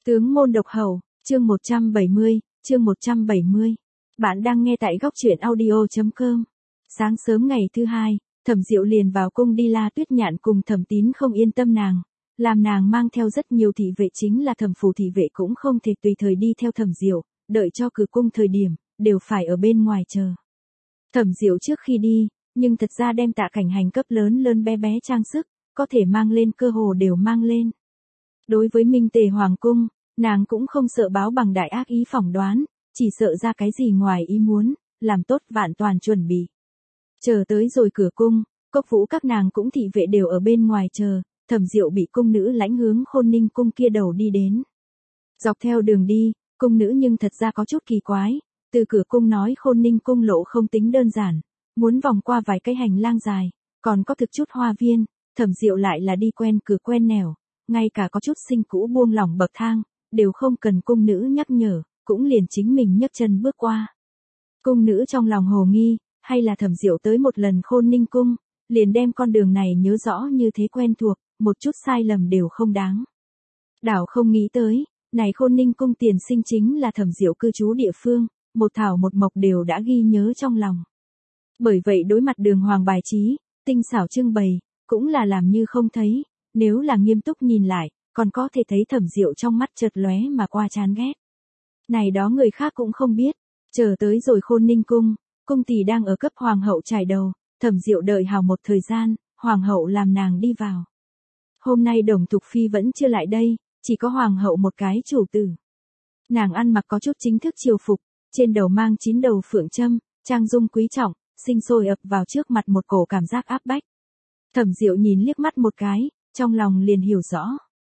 Tướng môn độc hầu, chương 170, chương 170. Bạn đang nghe tại góc truyện audio.com. Sáng sớm ngày thứ hai, Thẩm Diệu liền vào cung đi. La Tuyết Nhạn cùng Thẩm Tín không yên tâm nàng, làm nàng mang theo rất nhiều thị vệ, chính là Thẩm phủ thị vệ cũng không thể tùy thời đi theo Thẩm Diệu, đợi cho cửa cung thời điểm, đều phải ở bên ngoài chờ. Thẩm Diệu trước khi đi, nhưng thật ra đem Tạ Cảnh Hành cấp lớn lớn bé bé trang sức, có thể mang lên cơ hồ đều mang lên. Đối với Minh Tề Hoàng cung, nàng cũng không sợ báo bằng đại ác ý phỏng đoán, chỉ sợ ra cái gì ngoài ý muốn, làm tốt vạn toàn chuẩn bị. Chờ tới rồi cửa cung, Cốc Vũ các nàng cũng thị vệ đều ở bên ngoài chờ, Thẩm Diệu bị cung nữ lãnh hướng Khôn Ninh cung kia đầu đi đến. Dọc theo đường đi, cung nữ nhưng thật ra có chút kỳ quái, từ cửa cung nói Khôn Ninh cung lộ không tính đơn giản, muốn vòng qua vài cái hành lang dài, còn có thực chút hoa viên, Thẩm Diệu lại là đi quen cửa quen nẻo, ngay cả có chút sinh cũ buông lỏng bậc thang, đều không cần cung nữ nhắc nhở, cũng liền chính mình nhấc chân bước qua. Cung nữ trong lòng hồ nghi, hay là Thẩm Diệu tới một lần Khôn Ninh cung, liền đem con đường này nhớ rõ như thế quen thuộc, một chút sai lầm đều không đáng. Đảo không nghĩ tới, này Khôn Ninh cung tiền sinh chính là Thẩm Diệu cư trú địa phương, một thảo một mộc đều đã ghi nhớ trong lòng. Bởi vậy đối mặt đường hoàng bài trí, tinh xảo trưng bày, cũng là làm như không thấy, nếu là nghiêm túc nhìn lại, còn có thể thấy Thẩm Diệu trong mắt chợt lóe mà qua chán ghét. Này đó người khác cũng không biết, chờ tới rồi Khôn Ninh cung, cung tỷ đang ở cấp hoàng hậu trải đầu, Thẩm Diệu đợi hào một thời gian, hoàng hậu làm nàng đi vào. Hôm nay Đồng Thục Phi vẫn chưa lại đây, chỉ có hoàng hậu một cái chủ tử. Nàng ăn mặc có chút chính thức triều phục, trên đầu mang 9 đầu phượng châm, trang dung quý trọng, sinh sôi ập vào trước mặt một cổ cảm giác áp bách. Thẩm Diệu nhìn liếc mắt một cái, trong lòng liền hiểu rõ.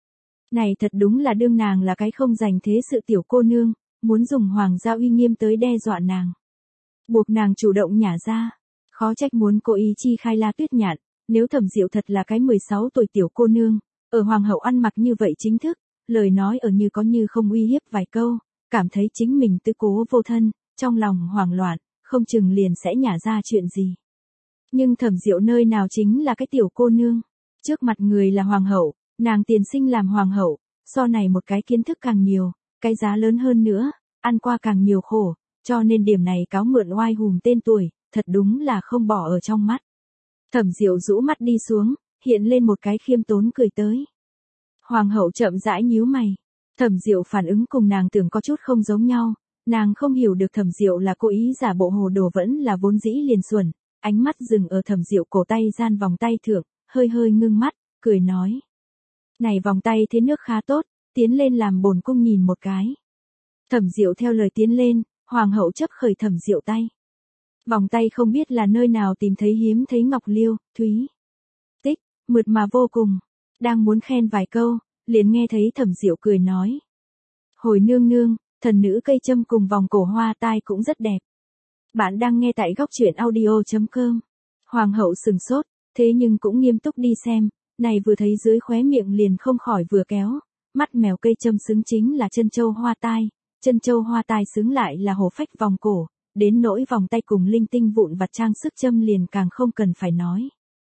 Này thật đúng là đương nàng là cái không dành thế sự tiểu cô nương, muốn dùng hoàng gia uy nghiêm tới đe dọa nàng. Buộc nàng chủ động nhả ra, khó trách muốn cố ý chi khai La Tuyết Nhạn, nếu Thẩm Diệu thật là cái 16 tuổi tiểu cô nương, ở hoàng hậu ăn mặc như vậy chính thức, lời nói ở như có như không uy hiếp vài câu, cảm thấy chính mình tư cố vô thân, trong lòng hoảng loạn, không chừng liền sẽ nhả ra chuyện gì. Nhưng Thẩm Diệu nơi nào chính là cái tiểu cô nương, trước mặt người là hoàng hậu, nàng tiền sinh làm hoàng hậu, so này một cái kiến thức càng nhiều, cái giá lớn hơn nữa, ăn qua càng nhiều khổ, cho nên điểm này cáo mượn oai hùm tên tuổi, thật đúng là không bỏ ở trong mắt. Thẩm Diệu rũ mắt đi xuống, hiện lên một cái khiêm tốn cười tới. Hoàng hậu chậm rãi nhíu mày, Thẩm Diệu phản ứng cùng nàng tưởng có chút không giống nhau, nàng không hiểu được Thẩm Diệu là cố ý giả bộ hồ đồ vẫn là vốn dĩ liền xuẩn, ánh mắt dừng ở Thẩm Diệu cổ tay gian vòng tay thượng, hơi hơi ngưng mắt, cười nói. Này vòng tay thế nước khá tốt, tiến lên làm bổn cung nhìn một cái. Thẩm Diệu theo lời tiến lên, hoàng hậu chấp khởi Thẩm Diệu tay. Vòng tay không biết là nơi nào tìm thấy hiếm thấy ngọc liêu, thúy, tích, mượt mà vô cùng. Đang muốn khen vài câu, liền nghe thấy Thẩm Diệu cười nói. Hồi nương nương, thần nữ cây châm cùng vòng cổ hoa tai cũng rất đẹp. Bạn đang nghe tại góc truyện audio.com. Hoàng hậu sừng sốt, thế nhưng cũng nghiêm túc đi xem, này vừa thấy dưới khóe miệng liền không khỏi vừa kéo, mắt mèo cây châm xứng chính là chân châu hoa tai, chân châu hoa tai xứng lại là hổ phách vòng cổ, đến nỗi vòng tay cùng linh tinh vụn vặt trang sức châm liền càng không cần phải nói.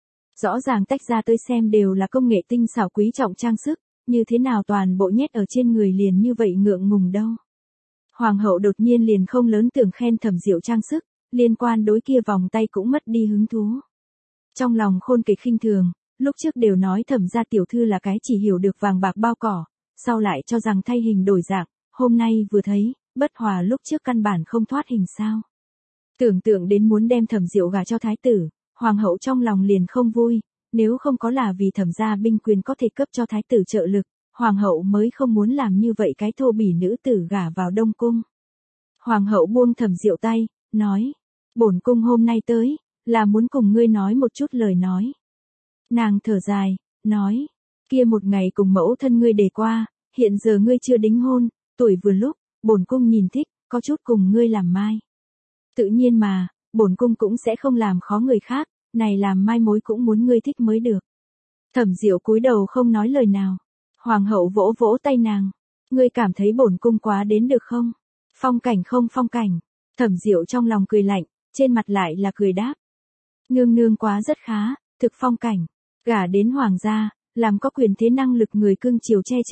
Rõ ràng tách ra tới xem đều là công nghệ tinh xảo quý trọng trang sức, như thế nào toàn bộ nhét ở trên người liền như vậy ngượng ngùng đâu. Hoàng hậu đột nhiên liền không lớn tưởng khen Thẩm Diệu trang sức, liên quan đối kia vòng tay cũng mất đi hứng thú. Trong lòng khôn kịch khinh thường, lúc trước đều nói Thẩm gia tiểu thư là cái chỉ hiểu được vàng bạc bao cỏ, sau lại cho rằng thay hình đổi dạng, hôm nay vừa thấy, bất hòa lúc trước căn bản không thoát hình sao. Tưởng tượng đến muốn đem Thẩm Diệu gả cho thái tử, hoàng hậu trong lòng liền không vui, nếu không có là vì Thẩm gia binh quyền có thể cấp cho thái tử trợ lực, hoàng hậu mới không muốn làm như vậy cái thô bỉ nữ tử gả vào Đông cung. Hoàng hậu buông Thẩm Diệu tay, nói, bổn cung hôm nay tới, là muốn cùng ngươi nói một chút lời nói. Nàng thở dài, nói, kia một ngày cùng mẫu thân ngươi đề qua, hiện giờ ngươi chưa đính hôn, tuổi vừa lúc, bổn cung nhìn thích, có chút cùng ngươi làm mai. Tự nhiên mà, bổn cung cũng sẽ không làm khó người khác, này làm mai mối cũng muốn ngươi thích mới được. Thẩm Diệu cúi đầu không nói lời nào. Hoàng hậu vỗ vỗ tay nàng, ngươi cảm thấy bổn cung quá đến được không? Phong cảnh không phong cảnh. Thẩm Diệu trong lòng cười lạnh, trên mặt lại là cười đáp. Nương nương quá rất khá, thực phong cảnh, gả đến hoàng gia, làm có quyền thế năng lực người cưng chiều che chở,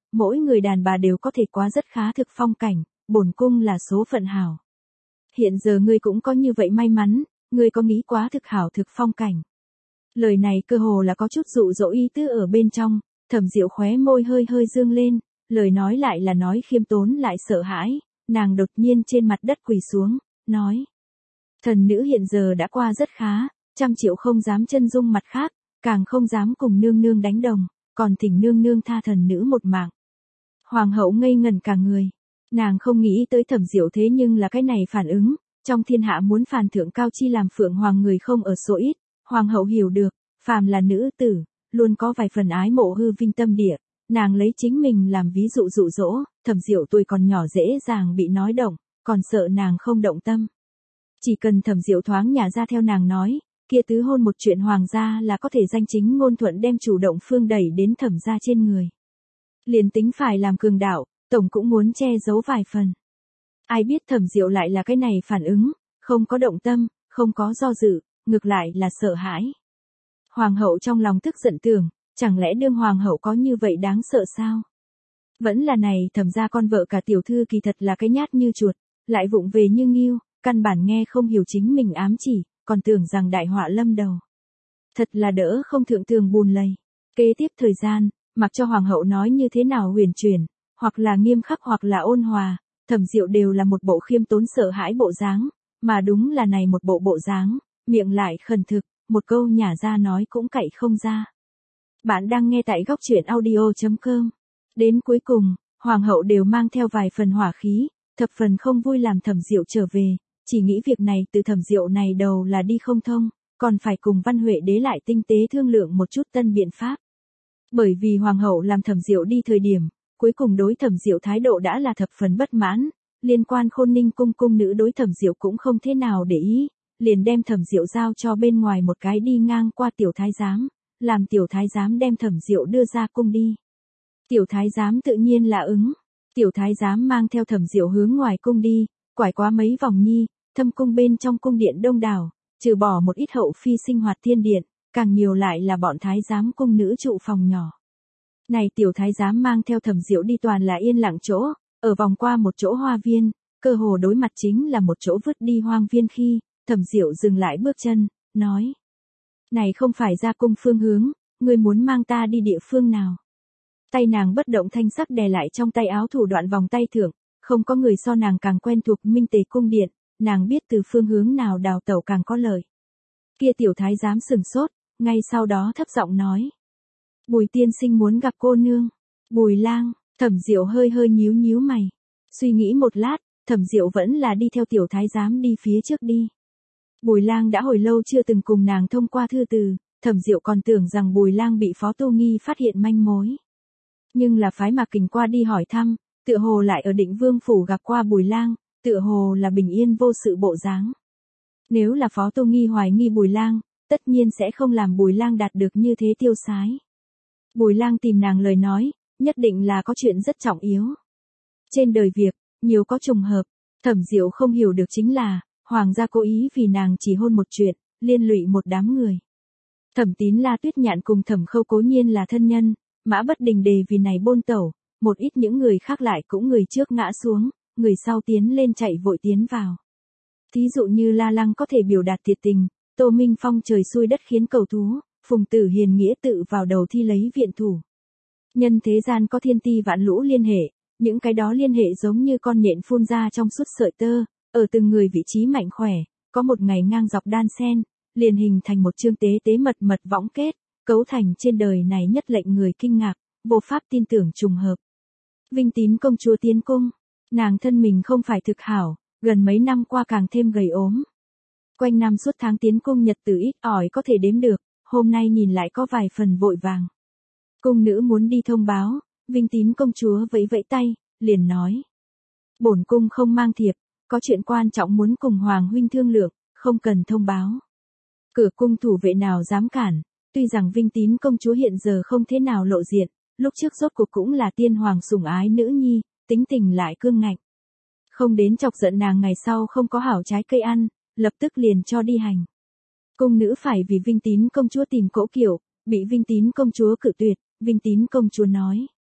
mỗi người đàn bà đều có thể quá rất khá thực phong cảnh, bổn cung là số phận hảo. Hiện giờ ngươi cũng có như vậy may mắn, ngươi có nghĩ quá thực hảo thực phong cảnh. Lời này cơ hồ là có chút dụ dỗ ý tứ ở bên trong, Thẩm Diệu khóe môi hơi hơi dương lên, lời nói lại là nói khiêm tốn lại sợ hãi, nàng đột nhiên trên mặt đất quỳ xuống, nói. Thần nữ hiện giờ đã qua rất khá, 100 triệu không dám chân dung mặt khác, càng không dám cùng nương nương đánh đồng, còn thỉnh nương nương tha thần nữ một mạng. Hoàng hậu ngây ngẩn cả người, nàng không nghĩ tới Thẩm Diệu thế nhưng là cái này phản ứng, trong thiên hạ muốn phàn thượng cao chi làm phượng hoàng người không ở số ít, hoàng hậu hiểu được, phàm là nữ tử, luôn có vài phần ái mộ hư vinh tâm địa, nàng lấy chính mình làm ví dụ dụ dỗ, Thẩm Diệu tuổi còn nhỏ dễ dàng bị nói động, còn sợ nàng không động tâm. Chỉ cần Thẩm Diệu thoáng nhả ra theo nàng nói, kia tứ hôn một chuyện hoàng gia là có thể danh chính ngôn thuận đem chủ động phương đẩy đến Thẩm gia trên người. Liền tính phải làm cường đạo, tổng cũng muốn che giấu vài phần. Ai biết Thẩm Diệu lại là cái này phản ứng, không có động tâm, không có do dự, ngược lại là sợ hãi. Hoàng hậu trong lòng tức giận tưởng, chẳng lẽ đương hoàng hậu có như vậy đáng sợ sao? Vẫn là này Thẩm gia con vợ cả tiểu thư kỳ thật là cái nhát như chuột, lại vụng về như nghiêu, căn bản nghe không hiểu chính mình ám chỉ, còn tưởng rằng đại họa lâm đầu. Thật là đỡ không thượng tường bùn lầy. Kế tiếp thời gian, mặc cho hoàng hậu nói như thế nào huyền chuyển, hoặc là nghiêm khắc hoặc là ôn hòa, Thẩm Diệu đều là một bộ khiêm tốn sợ hãi bộ dáng, mà đúng là này một bộ bộ dáng, miệng lại khẩn thực, một câu nhả ra nói cũng cậy không ra. Bạn đang nghe tại góc truyện audio.com. Đến cuối cùng, hoàng hậu đều mang theo vài phần hỏa khí, thập phần không vui làm Thẩm Diệu trở về, chỉ nghĩ việc này từ Thẩm Diệu này đầu là đi không thông, còn phải cùng Văn Huệ đế lại tinh tế thương lượng một chút tân biện pháp. Bởi vì hoàng hậu làm Thẩm Diệu đi thời điểm, cuối cùng đối Thẩm Diệu thái độ đã là thập phần bất mãn, liên quan Khôn Ninh cung cung nữ đối Thẩm Diệu cũng không thế nào để ý, liền đem Thẩm Diệu giao cho bên ngoài một cái đi ngang qua tiểu thái giám, làm tiểu thái giám đem Thẩm Diệu đưa ra cung đi. Tiểu thái giám tự nhiên là ứng, tiểu thái giám mang theo Thẩm Diệu hướng ngoài cung đi, quải qua mấy vòng nhi, thâm cung bên trong cung điện đông đảo, trừ bỏ một ít hậu phi sinh hoạt thiên điện, càng nhiều lại là bọn thái giám cung nữ trụ phòng nhỏ. Này tiểu thái giám mang theo Thẩm Diệu đi toàn là yên lặng chỗ, ở vòng qua một chỗ hoa viên, cơ hồ đối mặt chính là một chỗ vứt đi hoang viên khi, Thẩm Diệu dừng lại bước chân, nói. Này không phải ra cung phương hướng, ngươi muốn mang ta đi địa phương nào. Tay nàng bất động thanh sắc đè lại trong tay áo thủ đoạn vòng tay thượng, không có người so nàng càng quen thuộc Minh Tề cung điện, nàng biết từ phương hướng nào đào tẩu càng có lợi. Kia tiểu thái giám sừng sốt, ngay sau đó thấp giọng nói. Bùi tiên sinh muốn gặp cô nương. Bùi lang, Thẩm Diệu hơi hơi nhíu nhíu mày. Suy nghĩ một lát, Thẩm Diệu vẫn là đi theo tiểu thái giám đi phía trước đi. Bùi lang đã hồi lâu chưa từng cùng nàng thông qua thư từ, Thẩm Diệu còn tưởng rằng Bùi lang bị Phó Tô Nghi phát hiện manh mối. Nhưng là phái Mạc Kình qua đi hỏi thăm, tựa hồ lại ở Định Vương phủ gặp qua Bùi lang, tựa hồ là bình yên vô sự bộ dáng. Nếu là Phó Tô Nghi hoài nghi Bùi lang, tất nhiên sẽ không làm Bùi lang đạt được như thế tiêu sái. Bùi lang tìm nàng lời nói, nhất định là có chuyện rất trọng yếu. Trên đời việc, nhiều có trùng hợp, Thẩm Diệu không hiểu được chính là, hoàng gia cố ý vì nàng chỉ hôn một chuyện, liên lụy một đám người. Thẩm Tín La Tuyết Nhạn cùng Thẩm Khâu cố nhiên là thân nhân, Mã Bất Đình Đề vì này bôn tẩu, một ít những người khác lại cũng người trước ngã xuống, người sau tiến lên chạy vội tiến vào. Thí dụ như La Lăng có thể biểu đạt thiệt tình, Tô Minh Phong trời xui đất khiến cầu thú, Phùng Tử Hiền nghĩa tự vào đầu thi lấy viện thủ. Nhân thế gian có thiên ti vạn lũ liên hệ, những cái đó liên hệ giống như con nhện phun ra trong suốt sợi tơ, ở từng người vị trí mạnh khỏe, có một ngày ngang dọc đan sen, liền hình thành một chương tế tế mật mật võng kết, cấu thành trên đời này nhất lệnh người kinh ngạc, vô pháp tin tưởng trùng hợp. Vinh Tín công chúa tiến cung, nàng thân mình không phải thực hảo, gần mấy năm qua càng thêm gầy ốm. Quanh năm suốt tháng tiến cung nhật tử ít ỏi có thể đếm được, hôm nay nhìn lại có vài phần vội vàng. Cung nữ muốn đi thông báo, Vinh Tín công chúa vẫy vẫy tay, liền nói. Bổn cung không mang thiệp, có chuyện quan trọng muốn cùng Hoàng huynh thương lượng, không cần thông báo. Cửa cung thủ vệ nào dám cản, tuy rằng Vinh Tín công chúa hiện giờ không thế nào lộ diện, lúc trước rốt cuộc cũng là tiên hoàng sủng ái nữ nhi, tính tình lại cương ngạnh. Không đến chọc giận nàng ngày sau không có hảo trái cây ăn, lập tức liền cho đi hành. Cung nữ phải vì Vinh Tín công chúa tìm cỗ kiểu, bị Vinh Tín công chúa cự tuyệt, Vinh Tín công chúa nói.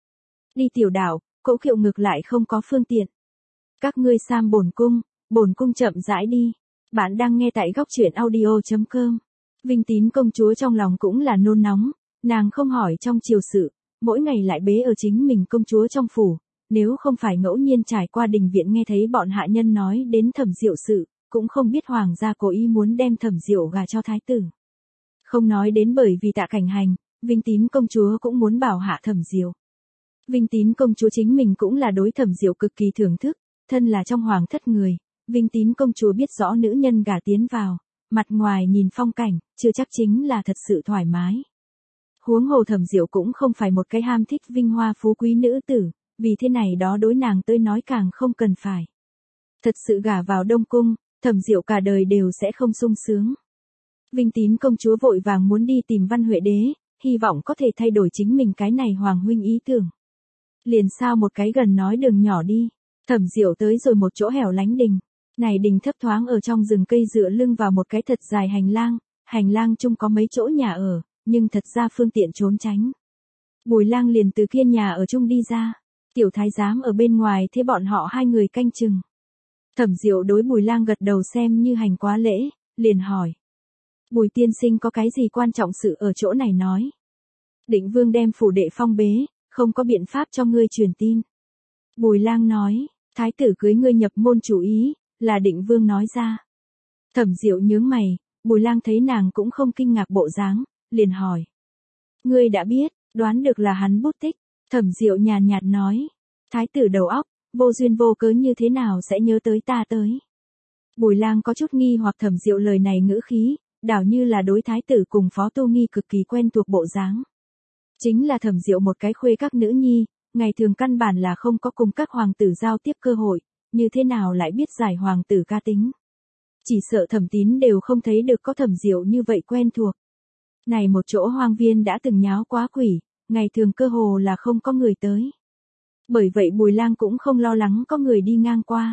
Đi tiểu đảo, Cỗ Kiệu ngược lại không có phương tiện. Các ngươi sang bổn cung chậm rãi đi. Bạn đang nghe tại góc truyện audio.com. Vinh Tín công chúa trong lòng cũng là nôn nóng, nàng không hỏi trong triều sự, mỗi ngày lại bế ở chính mình công chúa trong phủ, nếu không phải ngẫu nhiên trải qua đình viện nghe thấy bọn hạ nhân nói đến Thẩm Diệu sự, cũng không biết hoàng gia cố ý muốn đem Thẩm Diệu gả cho thái tử. Không nói đến bởi vì Tạ Cảnh Hành, Vinh Tín công chúa cũng muốn bảo hạ Thẩm Diệu. Vinh Tín công chúa chính mình cũng là đối Thẩm Diệu cực kỳ thưởng thức, thân là trong hoàng thất người, Vinh Tín công chúa biết rõ nữ nhân gả tiến vào, mặt ngoài nhìn phong cảnh, chưa chắc chính là thật sự thoải mái. Huống hồ Thẩm Diệu cũng không phải một cái ham thích vinh hoa phú quý nữ tử, vì thế này đó đối nàng tới nói càng không cần phải. Thật sự gả vào Đông Cung, Thẩm Diệu cả đời đều sẽ không sung sướng. Vinh Tín công chúa vội vàng muốn đi tìm Văn Huệ đế, hy vọng có thể thay đổi chính mình cái này hoàng huynh ý tưởng. Liền sao một cái gần nói đường nhỏ đi, Thẩm Diệu tới rồi một chỗ hẻo lánh đình. Này đình thấp thoáng ở trong rừng cây dựa lưng vào một cái thật dài hành lang chung có mấy chỗ nhà ở, nhưng thật ra phương tiện trốn tránh. Bùi Lang liền từ kia nhà ở chung đi ra, tiểu thái giám ở bên ngoài thế bọn họ hai người canh chừng. Thẩm Diệu đối Bùi Lang gật đầu xem như hành quá lễ, liền hỏi. Bùi tiên sinh có cái gì quan trọng sự ở chỗ này nói. Định vương đem phủ đệ phong bế, không có biện pháp cho ngươi truyền tin. Bùi Lang nói, thái tử cưới ngươi nhập môn chủ ý, là Định vương nói ra. Thẩm Diệu nhướng mày, Bùi Lang thấy nàng cũng không kinh ngạc bộ dáng, liền hỏi. Ngươi đã biết, đoán được là hắn bút tích. Thẩm Diệu nhàn nhạt nói. Thái tử đầu óc, vô duyên vô cớ như thế nào sẽ nhớ tới ta tới. Bùi Lang có chút nghi hoặc Thẩm Diệu lời này ngữ khí, đảo như là đối thái tử cùng Phó Tu Nghi cực kỳ quen thuộc bộ dáng. Chính là Thẩm Diệu một cái khuê các nữ nhi, ngày thường căn bản là không có cùng các hoàng tử giao tiếp cơ hội, như thế nào lại biết giải hoàng tử ca tính. Chỉ sợ Thẩm Tín đều không thấy được có Thẩm Diệu như vậy quen thuộc. Này một chỗ hoang viên đã từng nháo quá quỷ, ngày thường cơ hồ là không có người tới. Bởi vậy Bùi Lang cũng không lo lắng có người đi ngang qua.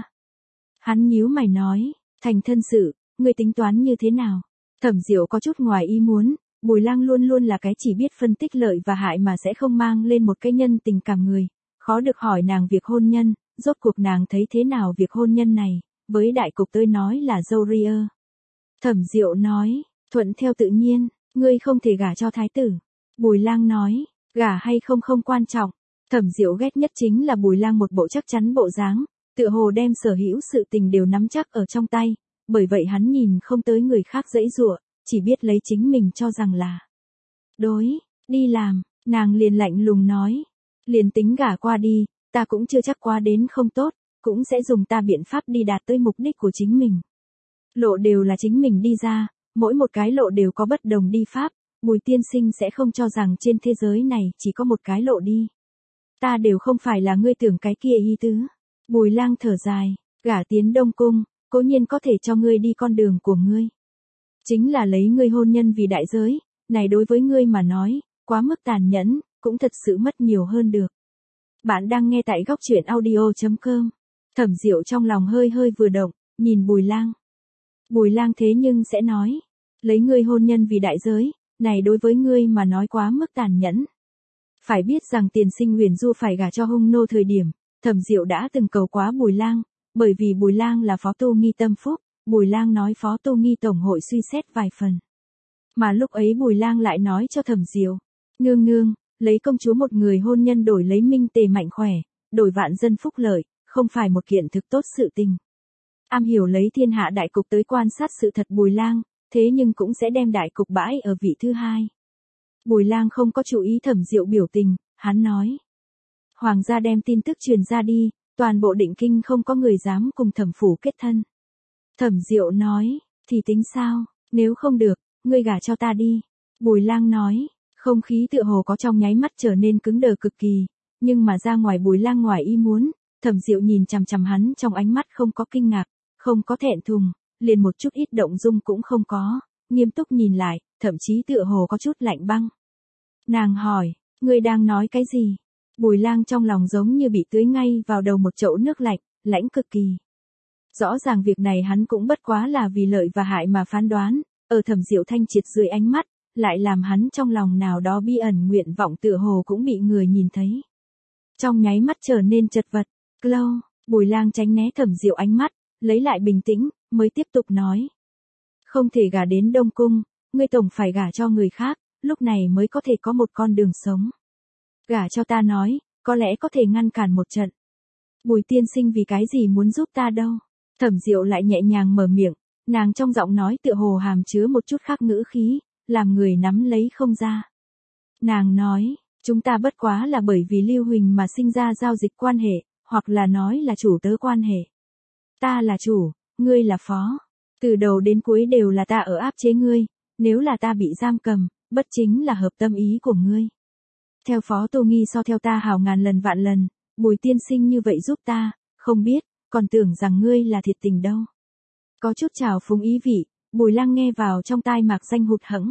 Hắn nhíu mày nói, thành thân sự, ngươi tính toán như thế nào? Thẩm Diệu có chút ngoài ý muốn, Bùi Lang luôn luôn là cái chỉ biết phân tích lợi và hại mà sẽ không mang lên một cái nhân tình cảm người. Khó được hỏi nàng việc hôn nhân, rốt cuộc nàng thấy thế nào việc hôn nhân này, với đại cục tôi nói là dâu ria. Thẩm Diệu nói, thuận theo tự nhiên, ngươi không thể gả cho thái tử. Bùi Lang nói, gả hay không không quan trọng. Thẩm Diệu ghét nhất chính là Bùi Lang một bộ chắc chắn bộ dáng, tựa hồ đem sở hữu sự tình đều nắm chắc ở trong tay, bởi vậy hắn nhìn không tới người khác giãy giụa, chỉ biết lấy chính mình cho rằng là đối, đi làm, nàng liền lạnh lùng nói, liền tính gả qua đi, ta cũng chưa chắc qua đến không tốt, cũng sẽ dùng ta biện pháp đi đạt tới mục đích của chính mình. Lộ đều là chính mình đi ra, mỗi một cái lộ đều có bất đồng đi pháp, Bùi tiên sinh sẽ không cho rằng trên thế giới này chỉ có một cái lộ đi. Ta đều không phải là ngươi tưởng cái kia ý tứ. Bùi Lang thở dài, gả tiến Đông Cung, cố nhiên có thể cho ngươi đi con đường của ngươi. Chính là lấy ngươi hôn nhân vì đại giới, này đối với ngươi mà nói, quá mức tàn nhẫn, cũng thật sự mất nhiều hơn được. Bạn đang nghe tại góc truyện audio.com. Thẩm Diệu trong lòng hơi hơi vừa động, nhìn Bùi Lang. Bùi Lang thế nhưng sẽ nói, lấy ngươi hôn nhân vì đại giới, này đối với ngươi mà nói quá mức tàn nhẫn. Phải biết rằng tiền sinh Huyền Du phải gả cho hung nô thời điểm, Thẩm Diệu đã từng cầu quá Bùi Lang, bởi vì Bùi Lang là Phó Tu Nghi tâm phúc, Bùi Lang nói Phó Tu Nghi tổng hội suy xét vài phần. Mà lúc ấy Bùi Lang lại nói cho Thẩm Diệu, nương nương, lấy công chúa một người hôn nhân đổi lấy minh tề mạnh khỏe, đổi vạn dân phúc lợi, không phải một kiện thực tốt sự tình. Am hiểu lấy thiên hạ đại cục tới quan sát sự thật Bùi Lang, thế nhưng cũng sẽ đem đại cục bãi ở vị thứ hai. Bùi Lang không có chú ý Thẩm Diệu biểu tình, hắn nói. Hoàng gia đem tin tức truyền ra đi, toàn bộ Định Kinh không có người dám cùng Thẩm phủ kết thân. Thẩm Diệu nói, thì tính sao, nếu không được, ngươi gả cho ta đi. Bùi Lang nói, không khí tựa hồ có trong nháy mắt trở nên cứng đờ cực kỳ, nhưng mà ra ngoài Bùi Lang ngoài ý muốn, Thẩm Diệu nhìn chằm chằm hắn trong ánh mắt không có kinh ngạc, không có thẹn thùng, liền một chút ít động dung cũng không có, nghiêm túc nhìn lại, thậm chí tựa hồ có chút lạnh băng. Nàng hỏi, ngươi đang nói cái gì? Bùi Lang trong lòng giống như bị tưới ngay vào đầu một chậu nước lạnh, lãnh cực kỳ. Rõ ràng việc này hắn cũng bất quá là vì lợi và hại mà phán đoán, ở Thẩm Diệu thanh triệt dưới ánh mắt, lại làm hắn trong lòng nào đó bi ẩn nguyện vọng tựa hồ cũng bị người nhìn thấy. trong nháy mắt trở nên chật vật. Clau, Bùi Lang tránh né Thẩm Diệu ánh mắt, lấy lại bình tĩnh, mới tiếp tục nói. Không thể gả đến Đông Cung, ngươi tổng phải gả cho người khác, lúc này mới có thể có một con đường sống. Gả cho ta nói, có lẽ có thể ngăn cản một trận. Bùi tiên sinh vì cái gì muốn giúp ta đâu? Thẩm Diệu lại nhẹ nhàng mở miệng, nàng trong giọng nói tựa hồ hàm chứa một chút khác ngữ khí, làm người nắm lấy không ra. Nàng nói, chúng ta bất quá là bởi vì Lưu Huỳnh mà sinh ra giao dịch quan hệ, hoặc là nói là chủ tớ quan hệ. Ta là chủ, ngươi là phó. Từ đầu đến cuối đều là ta ở áp chế ngươi, nếu là ta bị giam cầm, bất chính là hợp tâm ý của ngươi. Theo Phó Tô Nghi so theo ta hào ngàn lần vạn lần, Bùi tiên sinh như vậy giúp ta, không biết, còn tưởng rằng ngươi là thiệt tình đâu. Có chút trào phúng ý vị, Bùi Lang nghe vào trong tai mạc danh hụt hẫng.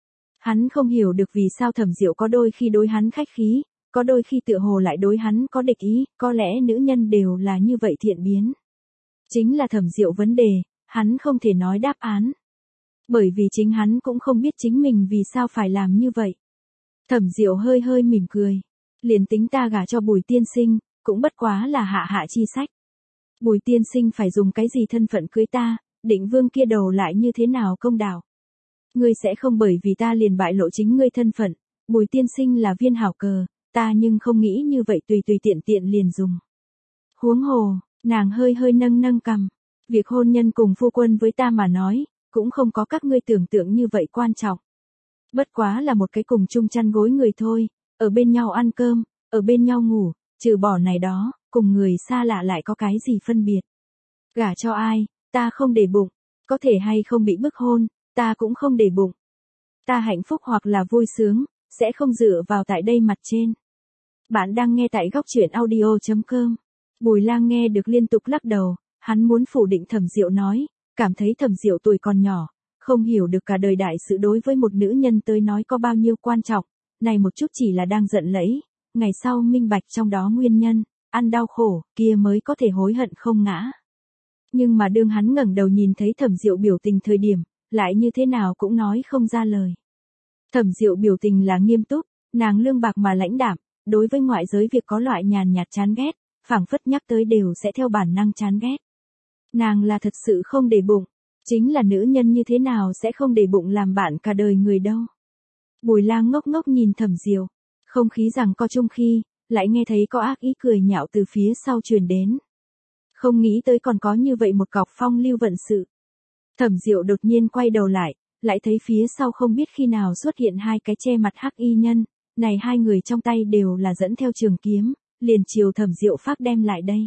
Hắn không hiểu được vì sao Thẩm Diệu có đôi khi đối hắn khách khí, có đôi khi tựa hồ lại đối hắn có địch ý, có lẽ nữ nhân đều là như vậy thiện biến. Chính là Thẩm Diệu vấn đề, hắn không thể nói đáp án. Bởi vì chính hắn cũng không biết chính mình vì sao phải làm như vậy. Thẩm Diệu hơi hơi mỉm cười. Liền tính ta gả cho Bùi tiên sinh, cũng bất quá là hạ hạ chi sách. Bùi tiên sinh phải dùng cái gì thân phận cưới ta, Định Vương kia đầu lại như thế nào công đạo. Ngươi sẽ không bởi vì ta liền bại lộ chính ngươi thân phận, Bùi tiên sinh là viên hảo cờ, ta nhưng không nghĩ như vậy tùy tùy tiện tiện liền dùng. Huống hồ, nàng hơi hơi nâng nâng cằm, việc hôn nhân cùng phu quân với ta mà nói, cũng không có các ngươi tưởng tượng như vậy quan trọng. Bất quá là một cái cùng chung chăn gối người thôi, ở bên nhau ăn cơm, ở bên nhau ngủ, trừ bỏ này đó, cùng người xa lạ lại có cái gì phân biệt. Gả cho ai, ta không để bụng, có thể hay không bị bức hôn, ta cũng không để bụng. Ta hạnh phúc hoặc là vui sướng, sẽ không dựa vào tại đây mặt trên. Bạn đang nghe tại góc truyện audio.com. Bùi Lang nghe được liên tục lắc đầu, hắn muốn phủ định Thẩm Diệu nói, cảm thấy Thẩm Diệu tuổi còn nhỏ, không hiểu được cả đời đại sự đối với một nữ nhân tới nói có bao nhiêu quan trọng, này một chút chỉ là đang giận lẫy, ngày sau minh bạch trong đó nguyên nhân, ăn đau khổ, kia mới có thể hối hận không ngã. Nhưng mà đương hắn ngẩng đầu nhìn thấy Thẩm Diệu biểu tình thời điểm, lại như thế nào cũng nói không ra lời. Thẩm Diệu biểu tình là nghiêm túc, nàng lương bạc mà lãnh đạm, đối với ngoại giới việc có loại nhàn nhạt chán ghét, phảng phất nhắc tới đều sẽ theo bản năng chán ghét. Nàng là thật sự không để bụng, chính là nữ nhân như thế nào sẽ không để bụng làm bạn cả đời người đâu. Bùi Lang ngốc ngốc nhìn Thẩm Diệu, không khí rằng co chung khi, lại nghe thấy có ác ý cười nhạo từ phía sau truyền đến. Không nghĩ tới còn có như vậy một cọc phong lưu vận sự. Thẩm Diệu đột nhiên quay đầu lại thấy phía sau không biết khi nào xuất hiện hai cái che mặt hắc y nhân, này hai người trong tay đều là dẫn theo trường kiếm, liền chiều Thẩm Diệu phát đem lại đây.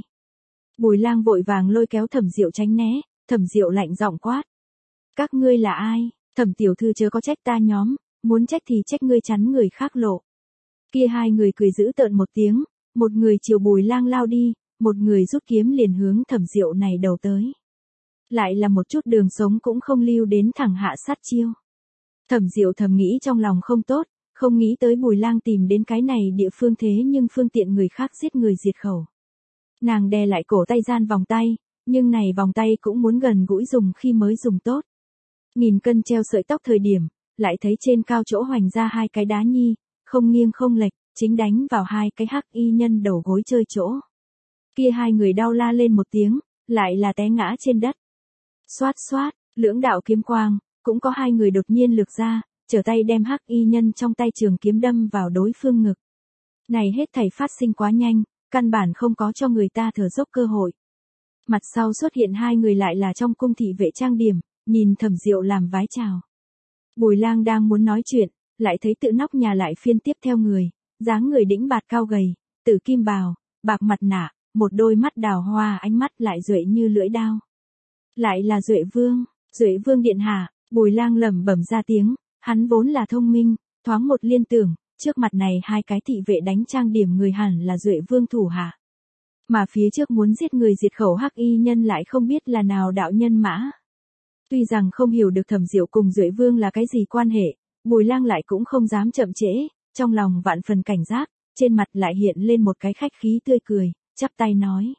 Bùi Lang vội vàng lôi kéo Thẩm Diệu tránh né, Thẩm Diệu lạnh giọng quát. Các ngươi là ai? Thẩm tiểu thư chớ có trách ta nhóm, muốn trách thì trách ngươi chắn người khác lộ. Kia hai người cười giễu tợn một tiếng, một người chiều Bùi Lang lao đi, một người rút kiếm liền hướng Thẩm Diệu này đầu tới. Lại là một chút đường sống cũng không lưu đến thẳng hạ sát chiêu. Thẩm Diệu thầm nghĩ trong lòng không tốt, không nghĩ tới Bùi Lang tìm đến cái này địa phương thế nhưng phương tiện người khác giết người diệt khẩu. Nàng đè lại cổ tay gian vòng tay, nhưng này vòng tay cũng muốn gần gũi dùng khi mới dùng tốt. Nghìn cân treo sợi tóc thời điểm, lại thấy trên cao chỗ hoành ra hai cái đá nhi, không nghiêng không lệch, chính đánh vào hai cái hắc y nhân đầu gối chơi chỗ. Kia hai người đau la lên một tiếng, lại là té ngã trên đất. Xoát xoát, lưỡng đạo kiếm quang, cũng có hai người đột nhiên lược ra, trở tay đem hắc y nhân trong tay trường kiếm đâm vào đối phương ngực. Này hết thảy phát sinh quá nhanh, căn bản không có cho người ta thở dốc cơ hội. Mặt sau xuất hiện hai người lại là trong cung thị vệ trang điểm, nhìn Thẩm Diệu làm vái chào. Bùi Lang đang muốn nói chuyện, lại thấy tự nóc nhà lại phiên tiếp theo người, dáng người đĩnh bạt cao gầy, tử kim bào, bạc mặt nạ, một đôi mắt đào hoa ánh mắt lại duệ như lưỡi đao. Lại là Duệ Vương điện hạ. Bùi Lang lẩm bẩm ra tiếng, hắn vốn là thông minh, thoáng một liên tưởng, trước mặt này hai cái thị vệ đánh trang điểm người hẳn là Duệ Vương thủ hạ. Mà phía trước muốn giết người diệt khẩu hắc y nhân lại không biết là nào đạo nhân mã. Tuy rằng không hiểu được Thẩm Diệu cùng Duệ Vương là cái gì quan hệ, Bùi Lang lại cũng không dám chậm trễ, trong lòng vạn phần cảnh giác, trên mặt lại hiện lên một cái khách khí tươi cười, chắp tay nói.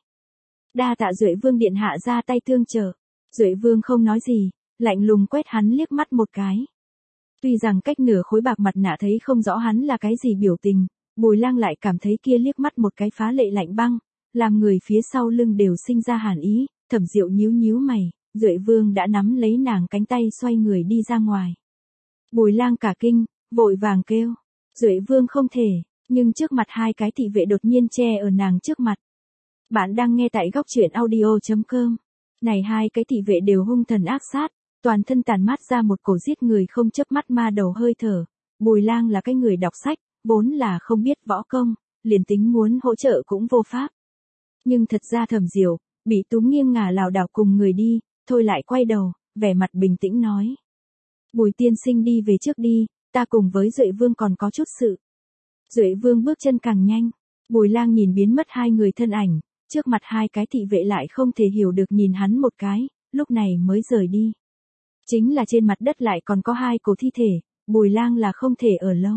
Đa tạ Duệ Vương điện hạ ra tay tương trợ. Duệ Vương không nói gì, lạnh lùng quét hắn liếc mắt một cái. Tuy rằng cách nửa khối bạc mặt nạ thấy không rõ hắn là cái gì biểu tình, Bùi Lang lại cảm thấy kia liếc mắt một cái phá lệ lạnh băng, làm người phía sau lưng đều sinh ra hàn ý, Thẩm Diệu nhíu nhíu mày, Duệ Vương đã nắm lấy nàng cánh tay xoay người đi ra ngoài. Bùi Lang cả kinh, vội vàng kêu, Duệ Vương không thể, nhưng trước mặt hai cái thị vệ đột nhiên che ở nàng trước mặt. Bạn đang nghe tại góc truyện audio.com. Này hai cái thị vệ đều hung thần ác sát, toàn thân tàn mát ra một cổ giết người không chớp mắt ma đầu hơi thở. Bùi Lang là cái người đọc sách, vốn là không biết võ công, liền tính muốn hỗ trợ cũng vô pháp. Nhưng thật ra Thẩm Diệu, bị túm nghiêng ngả lảo đảo cùng người đi, thôi lại quay đầu, vẻ mặt bình tĩnh nói. Bùi tiên sinh đi về trước đi, ta cùng với Duệ Vương còn có chút sự. Duệ Vương bước chân càng nhanh, Bùi Lang nhìn biến mất hai người thân ảnh, trước mặt hai cái thị vệ lại không thể hiểu được nhìn hắn một cái, lúc này mới rời đi. Chính là trên mặt đất lại còn có hai cổ thi thể, Bùi Lang là không thể ở lâu.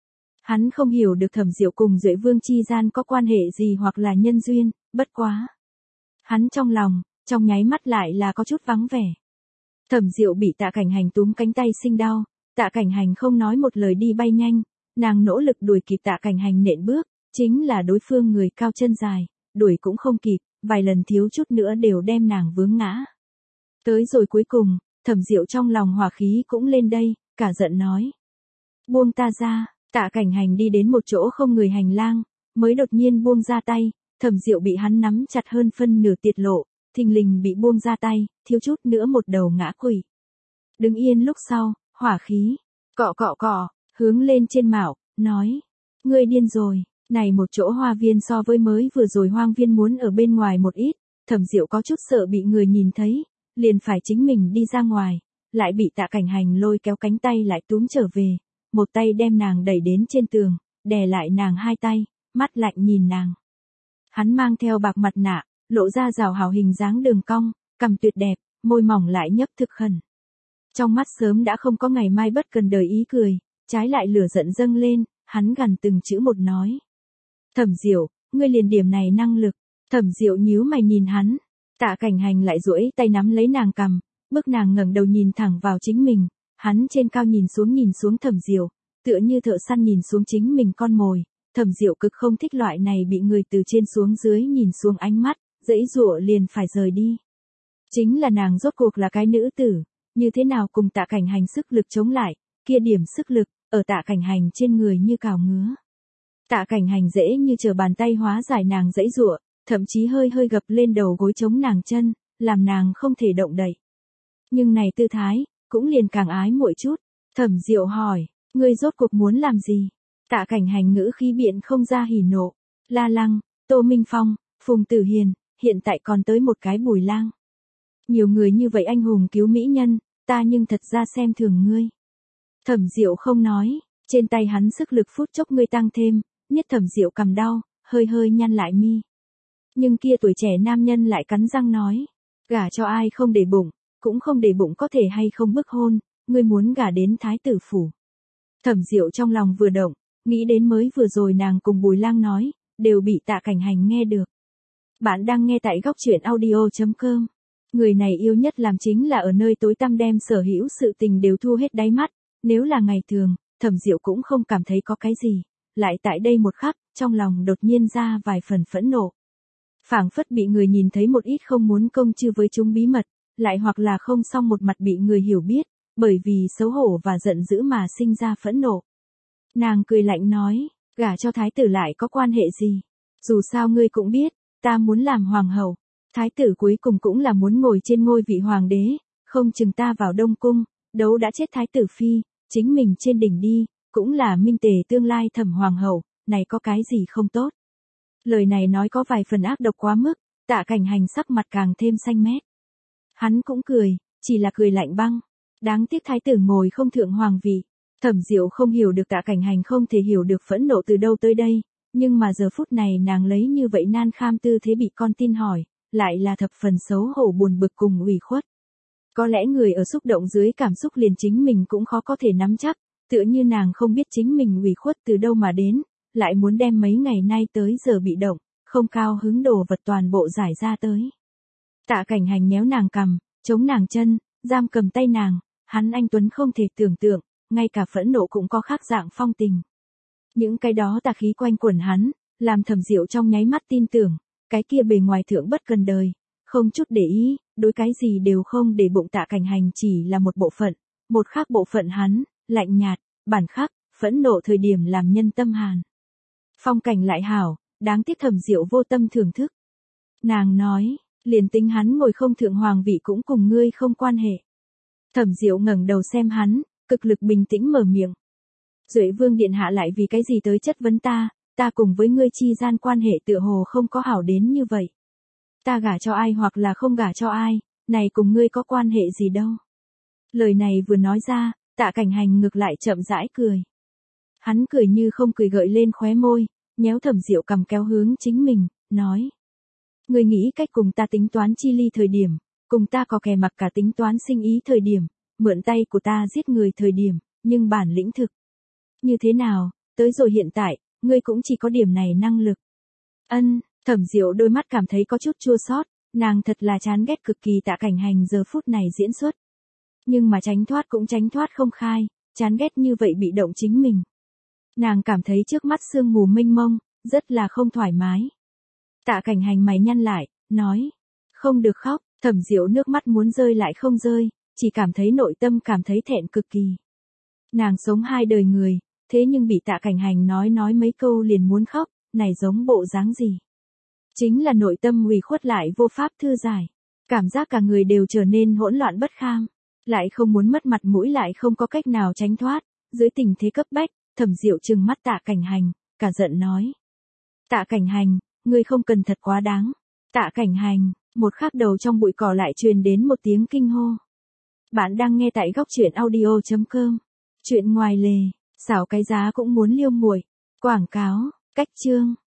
Hắn không hiểu được Thẩm Diệu cùng Duệ Vương chi gian có quan hệ gì hoặc là nhân duyên, bất quá. Hắn trong lòng, trong nháy mắt lại là có chút vắng vẻ. Thẩm Diệu bị Tạ Cảnh Hành túm cánh tay sinh đau, Tạ Cảnh Hành không nói một lời đi bay nhanh, nàng nỗ lực đuổi kịp Tạ Cảnh Hành nện bước, chính là đối phương người cao chân dài, đuổi cũng không kịp, vài lần thiếu chút nữa đều đem nàng vướng ngã. Tới rồi cuối cùng, Thẩm Diệu trong lòng hỏa khí cũng lên đây, cả giận nói. Buông ta ra, Tạ Cảnh Hành đi đến một chỗ không người hành lang, mới đột nhiên buông ra tay, Thẩm Diệu bị hắn nắm chặt hơn phân nửa tiệt lộ, thình lình bị buông ra tay, thiếu chút nữa một đầu ngã quỵ. Đứng yên lúc sau, hỏa khí, cọ cọ cọ, hướng lên trên mạo, nói. Ngươi điên rồi, này một chỗ hoa viên so với mới vừa rồi hoang viên muốn ở bên ngoài một ít, Thẩm Diệu có chút sợ bị người nhìn thấy, liền phải chính mình đi ra ngoài, lại bị Tạ Cảnh Hành lôi kéo cánh tay lại túm trở về, một tay đem nàng đẩy đến trên tường, đè lại nàng hai tay, mắt lạnh nhìn nàng. Hắn mang theo bạc mặt nạ, lộ ra rào hào hình dáng đường cong, cằm tuyệt đẹp, môi mỏng lại nhấp thực khẩn. Trong mắt sớm đã không có ngày mai bất cần đời ý cười, trái lại lửa giận dâng lên, hắn gần từng chữ một nói. Thẩm Diệu, ngươi liền điểm này năng lực. Thẩm Diệu nhíu mày nhìn hắn, Tạ Cảnh Hành lại duỗi tay nắm lấy nàng cằm, bức nàng ngẩng đầu nhìn thẳng vào chính mình, hắn trên cao nhìn xuống Thẩm Diệu, tựa như thợ săn nhìn xuống chính mình con mồi. Thẩm Diệu cực không thích loại này bị người từ trên xuống dưới nhìn xuống ánh mắt, dãy dụa liền phải rời đi. Chính là nàng rốt cuộc là cái nữ tử, như thế nào cùng Tạ Cảnh Hành sức lực chống lại, kia điểm sức lực, ở Tạ Cảnh Hành trên người như cào ngứa. Tạ Cảnh Hành dễ như trở bàn tay hóa giải nàng dãy dụa, thậm chí hơi hơi gập lên đầu gối chống nàng chân, làm nàng không thể động đậy. Nhưng này tư thái, cũng liền càng ái muội chút. Thẩm Diệu hỏi, ngươi rốt cuộc muốn làm gì? Tạ Cảnh Hành ngữ khí biện không ra hỉ nộ. La Lăng, Tô Minh Phong, Phùng Tử Hiền, hiện tại còn tới một cái Bùi Lang. Nhiều người như vậy anh hùng cứu mỹ nhân, ta nhưng thật ra xem thường ngươi. Thẩm Diệu không nói, trên tay hắn sức lực phút chốc ngươi tăng thêm, nhất Thẩm Diệu cầm đau, hơi hơi nhăn lại mi. Nhưng kia tuổi trẻ nam nhân lại cắn răng nói, gả cho ai không để bụng, cũng không để bụng có thể hay không bức hôn, ngươi muốn gả đến thái tử phủ. Thẩm Diệu trong lòng vừa động, nghĩ đến mới vừa rồi nàng cùng Bùi Lang nói, đều bị Tạ Cảnh Hành nghe được. Bạn đang nghe tại góc truyện audio.com. Người này yêu nhất làm chính là ở nơi tối tăm đem sở hữu sự tình đều thu hết đáy mắt, nếu là ngày thường, Thẩm Diệu cũng không cảm thấy có cái gì, lại tại đây một khắc, trong lòng đột nhiên ra vài phần phẫn nộ. Phảng phất bị người nhìn thấy một ít không muốn công chư với chúng bí mật, lại hoặc là không xong một mặt bị người hiểu biết, bởi vì xấu hổ và giận dữ mà sinh ra phẫn nộ. Nàng cười lạnh nói, gả cho thái tử lại có quan hệ gì? Dù sao ngươi cũng biết, ta muốn làm hoàng hậu. Thái tử cuối cùng cũng là muốn ngồi trên ngôi vị hoàng đế, không chừng ta vào Đông Cung, đấu đã chết thái tử phi, chính mình trên đỉnh đi, cũng là minh tề tương lai Thẩm hoàng hậu, này có cái gì không tốt. Lời này nói có vài phần ác độc quá mức, Tạ Cảnh Hành sắc mặt càng thêm xanh mét. Hắn cũng cười, chỉ là cười lạnh băng. Đáng tiếc thái tử ngồi không thượng hoàng vị. Thẩm Diệu không hiểu được Tạ Cảnh Hành không thể hiểu được phẫn nộ từ đâu tới đây, nhưng mà giờ phút này nàng lấy như vậy nan kham tư thế bị con tin hỏi, lại là thập phần xấu hổ buồn bực cùng ủy khuất. Có lẽ người ở xúc động dưới cảm xúc liền chính mình cũng khó có thể nắm chắc, tựa như nàng không biết chính mình ủy khuất từ đâu mà đến, lại muốn đem mấy ngày nay tới giờ bị động, không cao hứng đồ vật toàn bộ giải ra tới. Tạ Cảnh Hành nhéo nàng cằm, chống nàng chân, giam cầm tay nàng, hắn anh tuấn không thể tưởng tượng, ngay cả phẫn nộ cũng có khác dạng phong tình. Những cái đó tà khí quanh quẩn hắn, làm Thẩm Diệu trong nháy mắt tin tưởng, cái kia bề ngoài thượng bất cần đời, không chút để ý, đối cái gì đều không để bụng Tạ Cảnh Hành chỉ là một bộ phận, một khác bộ phận hắn, lạnh nhạt, bản khắc, phẫn nộ thời điểm làm nhân tâm hàn. Phong cảnh lại hảo, đáng tiếc Thẩm Diệu vô tâm thưởng thức. Nàng nói, liền tính hắn ngồi không thượng hoàng vị cũng cùng ngươi không quan hệ. Thẩm Diệu ngẩng đầu xem hắn, cực lực bình tĩnh mở miệng. Duệ Vương điện hạ lại vì cái gì tới chất vấn ta cùng với ngươi chi gian quan hệ tựa hồ không có hảo đến như vậy. Ta gả cho ai hoặc là không gả cho ai, này cùng ngươi có quan hệ gì đâu. Lời này vừa nói ra, Tạ Cảnh Hành ngược lại chậm rãi cười. Hắn cười như không cười gợi lên khóe môi, nhéo Thẩm Diệu cầm kéo hướng chính mình, nói. Ngươi nghĩ cách cùng ta tính toán chi ly thời điểm, cùng ta có kè mặc cả tính toán sinh ý thời điểm, mượn tay của ta giết người thời điểm, nhưng bản lĩnh thực. Như thế nào, tới rồi hiện tại, ngươi cũng chỉ có điểm này năng lực. Thẩm Diệu đôi mắt cảm thấy có chút chua xót, nàng thật là chán ghét cực kỳ Tạ Cảnh Hành giờ phút này diễn xuất. Nhưng mà tránh thoát cũng tránh thoát không khai, chán ghét như vậy bị động chính mình. Nàng cảm thấy trước mắt sương mù mênh mông, rất là không thoải mái. Tạ Cảnh Hành mày nhăn lại, nói, không được khóc, Thẩm Diệu nước mắt muốn rơi lại không rơi, chỉ cảm thấy nội tâm cảm thấy thẹn cực kỳ. Nàng sống hai đời người, thế nhưng bị Tạ Cảnh Hành nói mấy câu liền muốn khóc, này giống bộ dáng gì? Chính là nội tâm ủy khuất lại vô pháp thư giải, cảm giác cả người đều trở nên hỗn loạn bất kham, lại không muốn mất mặt mũi lại không có cách nào tránh thoát, dưới tình thế cấp bách, Thẩm Diệu trừng mắt Tạ Cảnh Hành, cả giận nói. Tạ Cảnh Hành, ngươi không cần thật quá đáng. Tạ Cảnh Hành, một khắc đầu trong bụi cỏ lại truyền đến một tiếng kinh hô. Bạn đang nghe tại góc truyện audio.com. Chuyện ngoài lề, xảo cái giá cũng muốn liêu muội. Quảng cáo, cách chương.